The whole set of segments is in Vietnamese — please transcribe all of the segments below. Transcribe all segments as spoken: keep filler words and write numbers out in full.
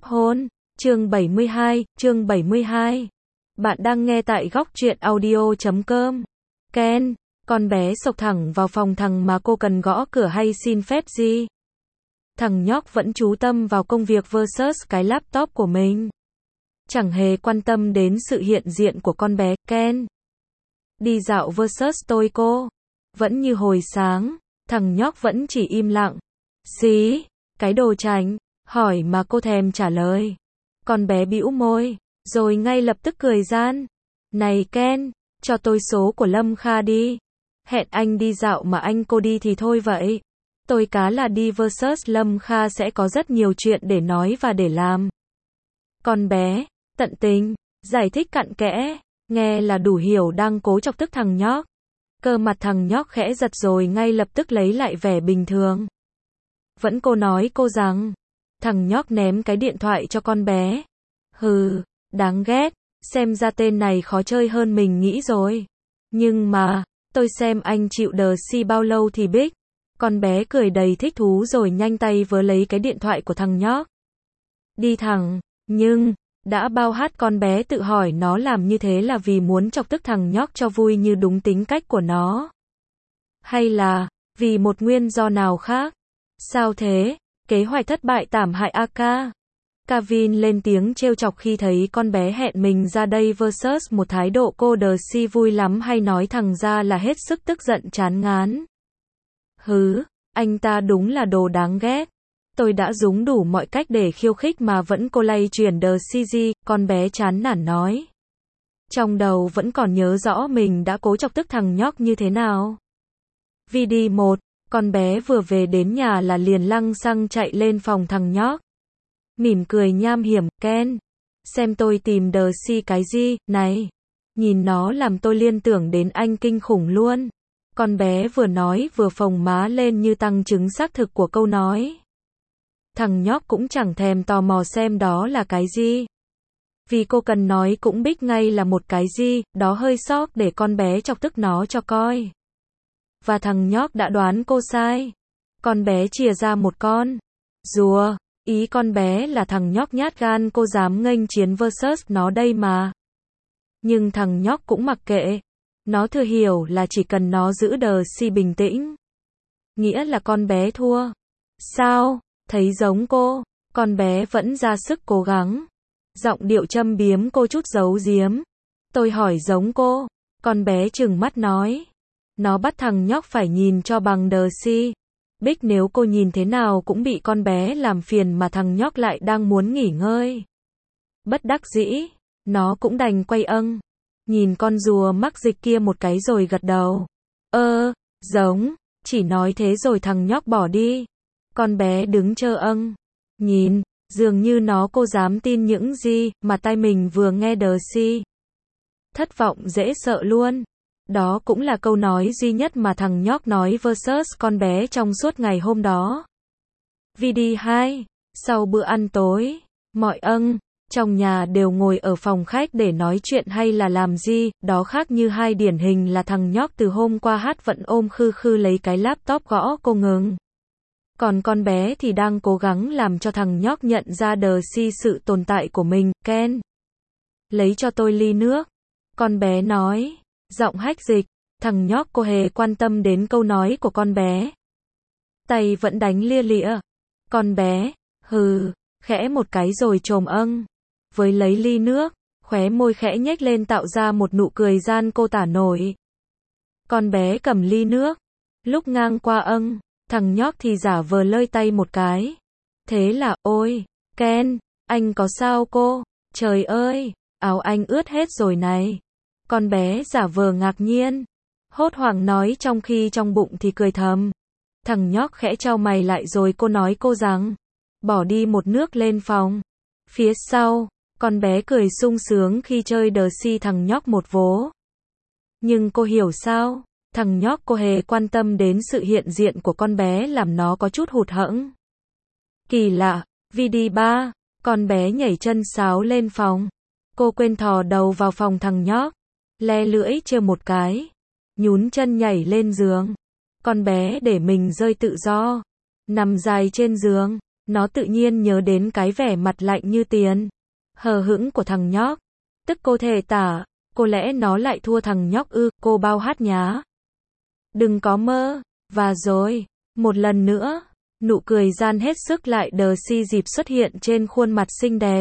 hôn. Chương bảy mươi hai, chương bảy mươi hai. Bạn đang nghe tại góc truyện audio chấm com. Ken, con bé xộc thẳng vào phòng thằng mà cô cần gõ cửa hay xin phép gì? Thằng nhóc vẫn chú tâm vào công việc versus cái laptop của mình. Chẳng hề quan tâm đến sự hiện diện của con bé, Ken. Đi dạo versus tôi cô. Vẫn như hồi sáng, thằng nhóc vẫn chỉ im lặng. Xí, cái đồ chảnh, hỏi mà cô thèm trả lời. Con bé bĩu môi, rồi ngay lập tức cười gian. Này Ken, cho tôi số của Lâm Kha đi. Hẹn anh đi dạo mà anh cô đi thì thôi vậy. Tôi cá là đi versus Lâm Kha sẽ có rất nhiều chuyện để nói và để làm. Con bé, tận tình, giải thích cặn kẽ, nghe là đủ hiểu đang cố chọc tức thằng nhóc. Cơ mặt thằng nhóc khẽ giật rồi ngay lập tức lấy lại vẻ bình thường. Vẫn cô nói cô rằng. Thằng nhóc ném cái điện thoại cho con bé. Hừ, đáng ghét, xem ra tên này khó chơi hơn mình nghĩ rồi. Nhưng mà, tôi xem anh chịu đờ si bao lâu thì biết. Con bé cười đầy thích thú rồi nhanh tay vớ lấy cái điện thoại của thằng nhóc. Đi thẳng, nhưng, đã bao hát con bé tự hỏi nó làm như thế là vì muốn chọc tức thằng nhóc cho vui như đúng tính cách của nó. Hay là, vì một nguyên do nào khác? Sao thế? Kế hoạch thất bại tảm hại a ca. Kevin lên tiếng trêu chọc khi thấy con bé hẹn mình ra đây versus một thái độ cô đờ si vui lắm hay nói thẳng ra là hết sức tức giận chán ngán. Hứ, anh ta đúng là đồ đáng ghét. Tôi đã dùng đủ mọi cách để khiêu khích mà vẫn cô lay chuyển đờ si gì, con bé chán nản nói. Trong đầu vẫn còn nhớ rõ mình đã cố chọc tức thằng nhóc như thế nào. Video một. Con bé vừa về đến nhà là liền lăng xăng chạy lên phòng thằng nhóc. Mỉm cười nham hiểm, Ken. Xem tôi tìm đờ si cái gì, này. Nhìn nó làm tôi liên tưởng đến anh kinh khủng luôn. Con bé vừa nói vừa phồng má lên như tăng chứng xác thực của câu nói. Thằng nhóc cũng chẳng thèm tò mò xem đó là cái gì. Vì cô cần nói cũng biết ngay là một cái gì, đó hơi sốc để con bé chọc tức nó cho coi. Và thằng nhóc đã đoán cô sai. Con bé chìa ra một con rùa, ý con bé là thằng nhóc nhát gan cô dám nghênh chiến versus nó đây mà. Nhưng thằng nhóc cũng mặc kệ. Nó thừa hiểu là chỉ cần nó giữ đờ si bình tĩnh. Nghĩa là con bé thua. Sao? Thấy giống cô. Con bé vẫn ra sức cố gắng. Giọng điệu châm biếm cô chút giấu giếm. Tôi hỏi giống cô. Con bé trừng mắt nói. Nó bắt thằng nhóc phải nhìn cho bằng đờ si. Biết nếu cô nhìn thế nào cũng bị con bé làm phiền mà thằng nhóc lại đang muốn nghỉ ngơi. Bất đắc dĩ, nó cũng đành quay âng. Nhìn con rùa mắc dịch kia một cái rồi gật đầu. Ơ, giống, chỉ nói thế rồi thằng nhóc bỏ đi. Con bé đứng chơ âng. Nhìn, dường như nó cô dám tin những gì mà tai mình vừa nghe đờ si. Thất vọng dễ sợ luôn. Đó cũng là câu nói duy nhất mà thằng nhóc nói versus con bé trong suốt ngày hôm đó. Video hai. Sau bữa ăn tối, mọi âng, trong nhà đều ngồi ở phòng khách để nói chuyện hay là làm gì, đó khác như hai điển hình là thằng nhóc từ hôm qua hát vẫn ôm khư khư lấy cái laptop gõ cô ngừng. Còn con bé thì đang cố gắng làm cho thằng nhóc nhận ra đờ si sự tồn tại của mình, Ken. Lấy cho tôi ly nước. Con bé nói. Giọng hách dịch, thằng nhóc cô hề quan tâm đến câu nói của con bé. Tay vẫn đánh lia lịa. Con bé, hừ, khẽ một cái rồi trồm âng. Với lấy ly nước, khóe môi khẽ nhếch lên tạo ra một nụ cười gian cô tả nổi. Con bé cầm ly nước. Lúc ngang qua âng, thằng nhóc thì giả vờ lơi tay một cái. Thế là, ôi, Ken, anh có sao cô? Trời ơi, áo anh ướt hết rồi này. Con bé giả vờ ngạc nhiên, hốt hoảng nói trong khi trong bụng thì cười thầm. Thằng nhóc khẽ chau mày lại rồi cô nói cô rằng, bỏ đi một nước lên phòng. Phía sau, con bé cười sung sướng khi chơi đờ si thằng nhóc một vố. Nhưng cô hiểu sao, thằng nhóc cô hề quan tâm đến sự hiện diện của con bé làm nó có chút hụt hẫng. Kỳ lạ, video ba, con bé nhảy chân sáo lên phòng. Cô quên thò đầu vào phòng thằng nhóc. Le lưỡi trêu một cái, nhún chân nhảy lên giường. Con bé để mình rơi tự do, nằm dài trên giường, Nó tự nhiên nhớ đến cái vẻ mặt lạnh như tiền, hờ hững của thằng nhóc. Tức cô thể tả, có lẽ nó lại thua thằng nhóc ư, cô bao hát nhá. Đừng có mơ. Và rồi, một lần nữa, nụ cười gian hết sức lại đờ si dịp xuất hiện trên khuôn mặt xinh đẹp.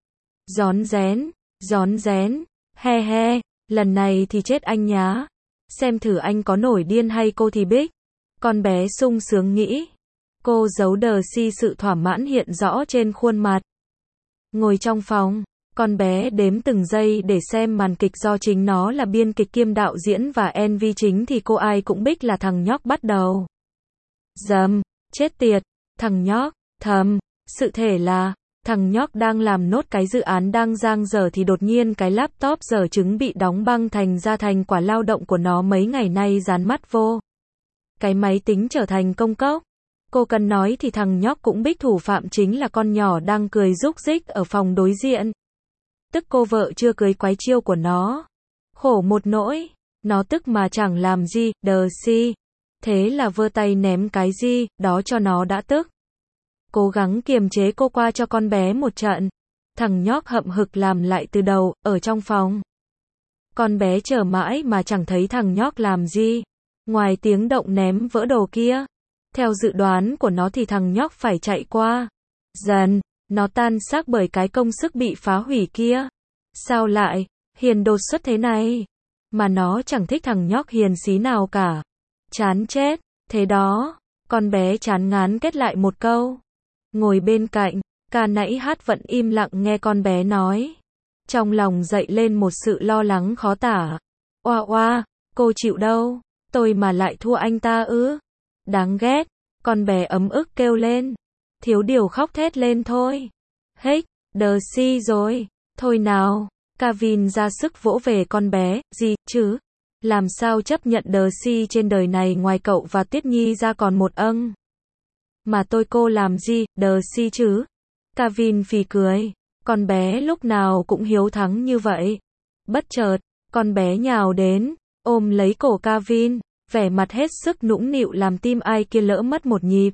Rón rén, rón rén, he he, lần này thì chết anh nhá. Xem thử anh có nổi điên hay cô thì biết. Con bé sung sướng nghĩ. Cô giấu đờ si sự thỏa mãn hiện rõ trên khuôn mặt. Ngồi trong phòng, con bé đếm từng giây để xem màn kịch do chính nó là biên kịch kiêm đạo diễn và em vê chính thì cô ai cũng biết là thằng nhóc bắt đầu. Dầm, chết tiệt, thằng nhóc, thầm, sự thể là, thằng nhóc đang làm nốt cái dự án đang dang dở thì đột nhiên cái laptop dở trứng bị đóng băng thành ra thành quả lao động của nó mấy ngày nay dán mắt vô. Cái máy tính trở thành công cốc. Cô cần nói thì thằng nhóc cũng biết thủ phạm chính là con nhỏ đang cười rúc rích ở phòng đối diện. Tức cô vợ chưa cưới quái chiêu của nó. Khổ một nỗi, nó tức mà chẳng làm gì, đờ si. Thế là vơ tay ném cái gì, đó cho nó đã tức. Cố gắng kiềm chế cô qua cho con bé một trận. Thằng nhóc hậm hực làm lại từ đầu, ở trong phòng. Con bé chờ mãi mà chẳng thấy thằng nhóc làm gì. Ngoài tiếng động ném vỡ đồ kia. Theo dự đoán của nó thì thằng nhóc phải chạy qua. Dần, nó tan xác bởi cái công sức bị phá hủy kia. Sao lại, hiền đột xuất thế này? Mà nó chẳng thích thằng nhóc hiền xí nào cả. Chán chết, thế đó. Con bé chán ngán kết lại một câu. Ngồi bên cạnh, ca nãy hát vẫn im lặng nghe con bé nói. Trong lòng dậy lên một sự lo lắng khó tả. Oa oa, cô chịu đâu, tôi mà lại thua anh ta ư? Đáng ghét, con bé ấm ức kêu lên. Thiếu điều khóc thét lên thôi. Hếch, đờ si rồi, thôi nào. Kevin ra sức vỗ về con bé, gì chứ? Làm sao chấp nhận đờ si trên đời này ngoài cậu và Tuyết Nhi ra còn một âng. Mà tôi cô làm gì, đờ si chứ? Kevin phì cười. Con bé lúc nào cũng hiếu thắng như vậy. Bất chợt, con bé nhào đến, ôm lấy cổ Kevin, vẻ mặt hết sức nũng nịu làm tim ai kia lỡ mất một nhịp.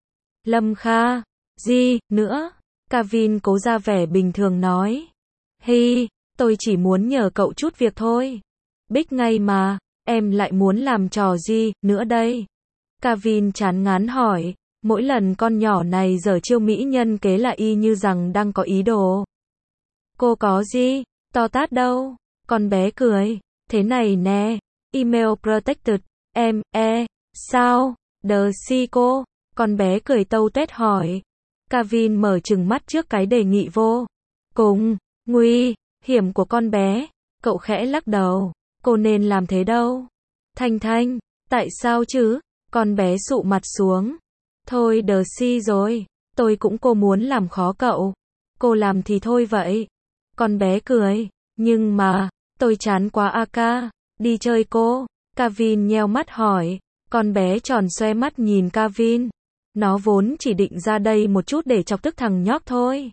Lâm Kha, gì, nữa? Kevin cố ra vẻ bình thường nói. Hi, tôi chỉ muốn nhờ cậu chút việc thôi. Biết ngay mà, em lại muốn làm trò gì, nữa đây? Kevin chán ngán hỏi, mỗi lần con nhỏ này giở chiêu mỹ nhân kế là y như rằng đang có ý đồ. Cô có gì, to tát đâu? Con bé cười, thế này nè, email protected, em, e, sao? Đờ si cô, con bé cười tâu tuét hỏi. Kevin mở trừng mắt trước cái đề nghị vô cùng nguy hiểm của con bé, cậu khẽ lắc đầu, cô nên làm thế đâu. Thanh Thanh, tại sao chứ? Con bé sụ mặt xuống. Thôi đờ si rồi, tôi cũng cô muốn làm khó cậu. Cô làm thì thôi vậy. Con bé cười, nhưng mà, tôi chán quá a ca, đi chơi cô. Kevin nheo mắt hỏi, con bé tròn xoe mắt nhìn Kevin. Nó vốn chỉ định ra đây một chút để chọc tức thằng nhóc thôi.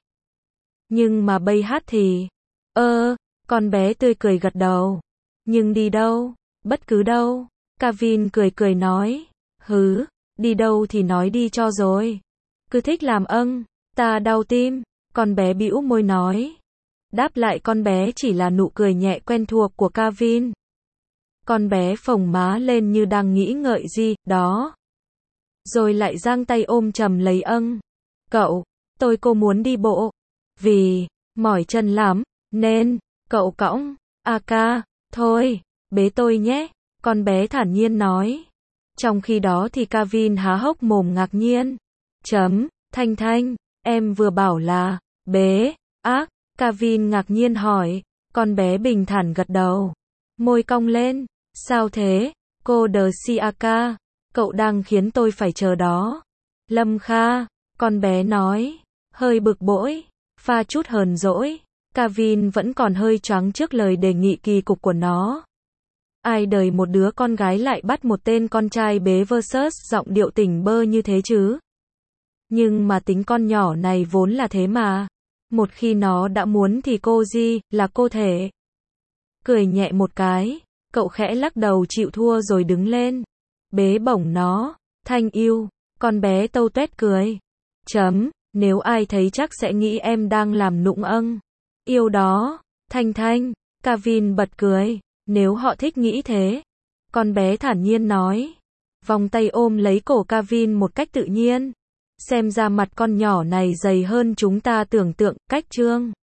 Nhưng mà bây hát thì, ơ, con bé tươi cười gật đầu. Nhưng đi đâu? Bất cứ đâu. Kevin cười cười nói, hứ, đi đâu thì nói đi cho rồi. Cứ thích làm âng, ta đau tim. Con bé bĩu môi nói. Đáp lại con bé chỉ là nụ cười nhẹ quen thuộc của Kevin. Con bé phồng má lên như đang nghĩ ngợi gì, đó. Rồi lại giang tay ôm chầm lấy âng. Cậu, tôi cô muốn đi bộ. Vì, mỏi chân lắm, nên, cậu cõng, a ca, thôi, bế tôi nhé. Con bé thản nhiên nói. Trong khi đó thì Kevin há hốc mồm ngạc nhiên. Chấm, Thanh Thanh, em vừa bảo là, bế, ác. Kevin ngạc nhiên hỏi. Con bé bình thản gật đầu. Môi cong lên. Sao thế, cô đờ si a ca? Cậu đang khiến tôi phải chờ đó. Lâm Kha, con bé nói, hơi bực bội, pha chút hờn dỗi. Kevin vẫn còn hơi choáng trước lời đề nghị kỳ cục của nó. Ai đời một đứa con gái lại bắt một tên con trai bế versus giọng điệu tỉnh bơ như thế chứ? Nhưng mà tính con nhỏ này vốn là thế mà. Một khi nó đã muốn thì cô gì, là cô thể. Cười nhẹ một cái, cậu khẽ lắc đầu chịu thua rồi đứng lên. Bế bổng nó, Thanh yêu, con bé tâu tuét cười. Chấm, nếu ai thấy chắc sẽ nghĩ em đang làm nũng âng. Yêu đó, Thanh Thanh, Kevin bật cười, nếu họ thích nghĩ thế. Con bé thản nhiên nói. Vòng tay ôm lấy cổ Kevin một cách tự nhiên. Xem ra mặt con nhỏ này dày hơn chúng ta tưởng tượng, cách trương.